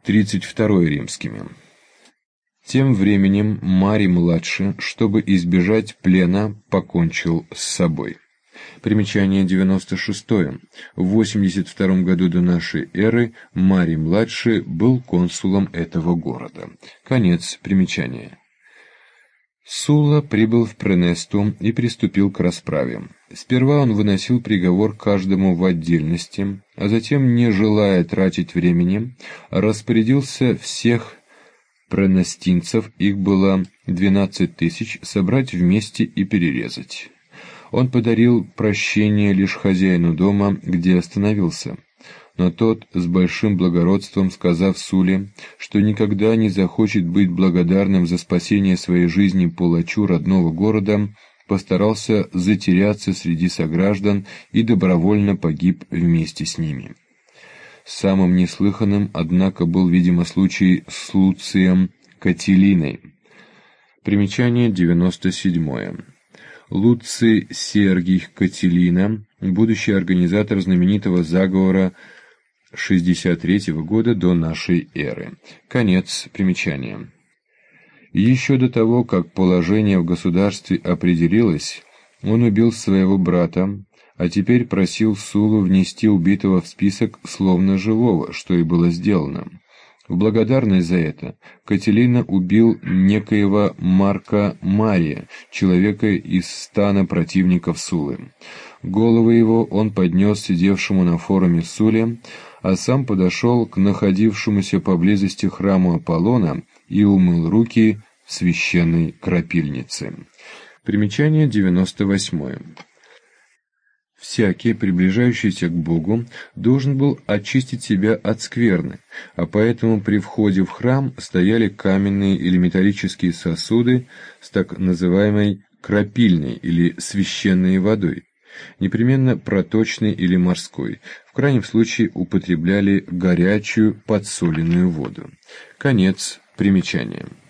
32 римскими. Тем временем Марий-младший, чтобы избежать плена, покончил с собой. Примечание 96. В 82 году до нашей эры Марий-младший был консулом этого города. Конец примечания. Сула прибыл в Пренесту и приступил к расправе. Сперва он выносил приговор каждому в отдельности, а затем, не желая тратить времени, распорядился всех пренестинцев, их было 12 тысяч, собрать вместе и перерезать. Он подарил прощение лишь хозяину дома, где остановился. Но тот, с большим благородством сказав Суле, что никогда не захочет быть благодарным за спасение своей жизни палачу родного города, постарался затеряться среди сограждан и добровольно погиб вместе с ними. Самым неслыханным, однако, был, видимо, случай с Луцием Катилиной. Примечание 97. Луций Сергий Катилина, будущий организатор знаменитого заговора 63 года до нашей эры. Конец примечания. Еще до того, как положение в государстве определилось, он убил своего брата, а теперь просил Сулу внести убитого в список словно живого, что и было сделано. В благодарность за это Катилина убил некоего Марка Мария, человека из стана противников Сулы. Головы его он поднес сидевшему на форуме Суле, а сам подошел к находившемуся поблизости храму Аполлона и умыл руки в священной крапильнице. Примечание 98. Всякий, приближающийся к Богу, должен был очистить себя от скверны, а поэтому при входе в храм стояли каменные или металлические сосуды с так называемой крапильной или священной водой, непременно проточной или морской, в крайнем случае употребляли горячую подсоленную воду. Конец примечания.